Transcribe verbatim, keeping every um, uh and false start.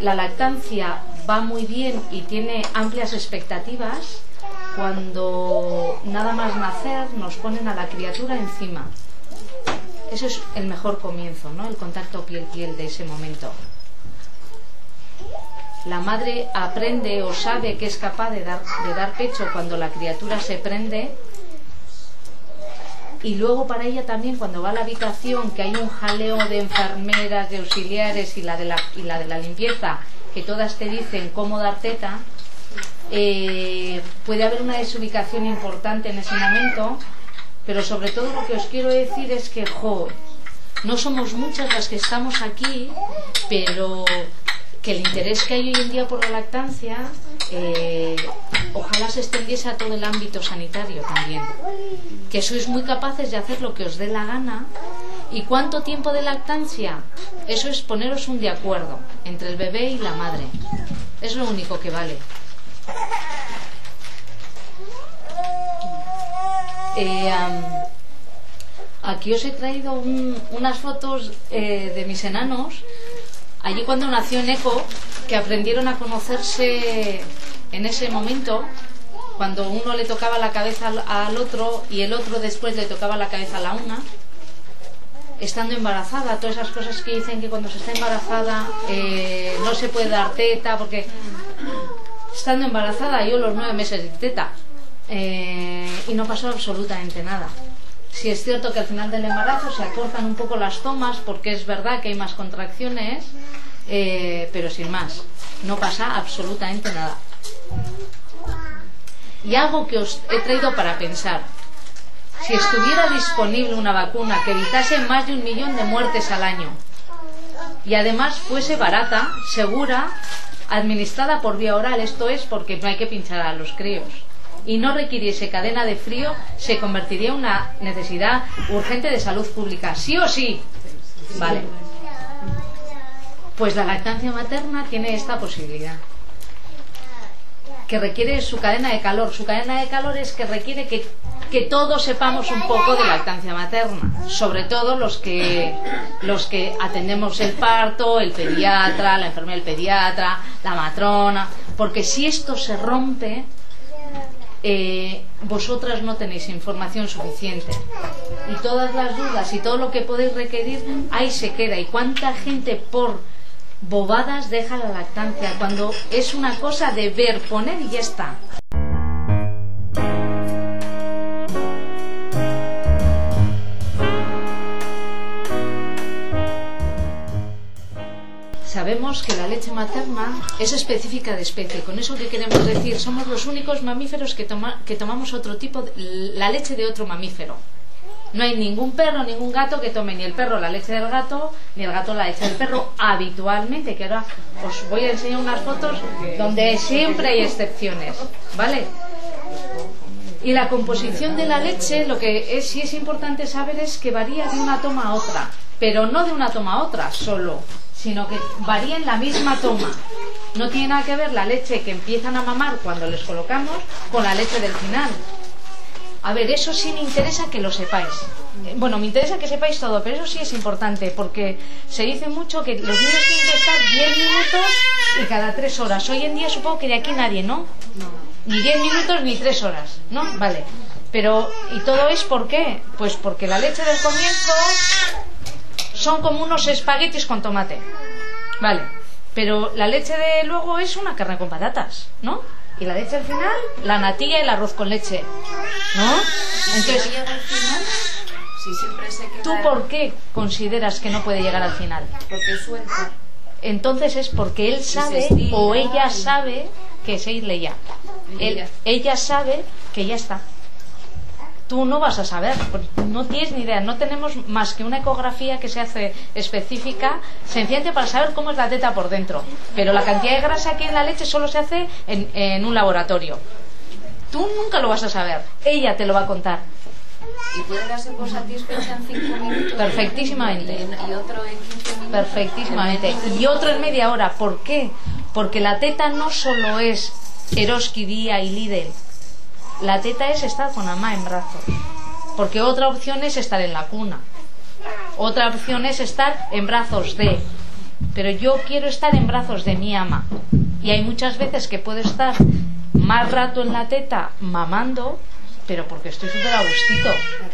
la lactancia va muy bien y tiene amplias expectativas cuando nada más nacer nos ponen a la criatura encima. Eso es el mejor comienzo, ¿no? El contacto piel-piel de ese momento. La madre aprende o sabe que es capaz de dar, de dar pecho cuando la criatura se prende, y luego para ella también, cuando va a la habitación, que hay un jaleo de enfermeras, de auxiliares y la de la, y la, de la limpieza, que todas te dicen cómo dar teta, eh, puede haber una desubicación importante en ese momento, pero sobre todo lo que os quiero decir es que, jo, no somos muchas las que estamos aquí, pero que el interés que hay hoy en día por la lactancia, eh, ojalá se extendiese a todo el ámbito sanitario también, que sois muy capaces de hacer lo que os dé la gana. ¿Y cuánto tiempo de lactancia? Eso es poneros un de acuerdo entre el bebé y la madre, es lo único que vale. Eh, um, aquí os he traído un, unas fotos eh, de mis enanos allí cuando nació Neko, que aprendieron a conocerse en ese momento, cuando uno le tocaba la cabeza al, al otro y el otro después le tocaba la cabeza a la una, estando embarazada. Todas esas cosas que dicen que cuando se está embarazada eh, no se puede dar teta, porque estando embarazada yo los nueve meses de teta, eh, y no pasó absolutamente nada. Sí es cierto que al final del embarazo se acortan un poco las tomas, porque es verdad que hay más contracciones, eh, pero sin más, no pasa absolutamente nada. Y algo que os he traído para pensar: si estuviera disponible una vacuna que evitase más de un millón de muertes al año y además fuese barata, segura, administrada por vía oral, esto es porque no hay que pinchar a los críos, y no requiriese cadena de frío, se convertiría en una necesidad urgente de salud pública, sí o sí. Vale. Pues la lactancia materna tiene esta posibilidad, que requiere su cadena de calor. Su cadena de calor es que requiere que, que todos sepamos un poco de lactancia materna, sobre todo los que, los que atendemos el parto, el pediatra, la enfermera del pediatra, la matrona, porque si esto se rompe, Eh, vosotras no tenéis información suficiente y todas las dudas y todo lo que podéis requerir ahí se queda. Y cuánta gente por bobadas deja la lactancia cuando es una cosa de ver, poner y ya está. Sabemos que la leche materna es específica de especie. Con eso que queremos decir, somos los únicos mamíferos que, toma, que tomamos otro tipo de, la leche de otro mamífero. No hay ningún perro, ningún gato que tome ni el perro la leche del gato, ni el gato la leche del perro habitualmente, que ahora os voy a enseñar unas fotos donde siempre hay excepciones, ¿vale? Y la composición de la leche, lo que es, sí es importante saber es que varía de una toma a otra, pero no de una toma a otra solo, sino que varía en la misma toma. No tiene nada que ver la leche que empiezan a mamar cuando les colocamos con la leche del final. A ver, eso sí me interesa que lo sepáis. Bueno, me interesa que sepáis todo, pero eso sí es importante, porque se dice mucho que los niños tienen que estar diez minutos y cada tres horas. Hoy en día supongo que de aquí nadie, ¿no? Ni diez minutos ni tres horas, ¿no? Vale. Pero, ¿y todo es por qué? Pues porque la leche del comienzo son como unos espaguetis con tomate, vale, pero la leche de luego es una carne con patatas, ¿no? Y la leche al final, la natilla y el arroz con leche, ¿no? Entonces, si llega al final, si siempre se queda... ¿tú por qué consideras que no puede llegar al final? Porque suelta. Entonces es porque él sabe o ella sabe que es irle ya. Él, ella sabe que ya está. Tú no vas a saber, no tienes ni idea. No tenemos más que una ecografía que se hace específica, sencillamente para saber cómo es la teta por dentro, pero la cantidad de grasa que hay en la leche solo se hace en, en un laboratorio. Tú nunca lo vas a saber, ella te lo va a contar. ¿Y puede darse por satisfecha en cinco minutos? Perfectísimamente. ¿Y otro en quince minutos? Perfectísimamente. Y otro en media hora. ¿Por qué? Porque la teta no solo es Eroski, Día y Lidl. La teta es estar con mamá en brazos, porque otra opción es estar en la cuna, otra opción es estar en brazos de, pero yo quiero estar en brazos de mi ama. Y hay muchas veces que puedo estar más rato en la teta mamando, pero porque estoy súper a gustito.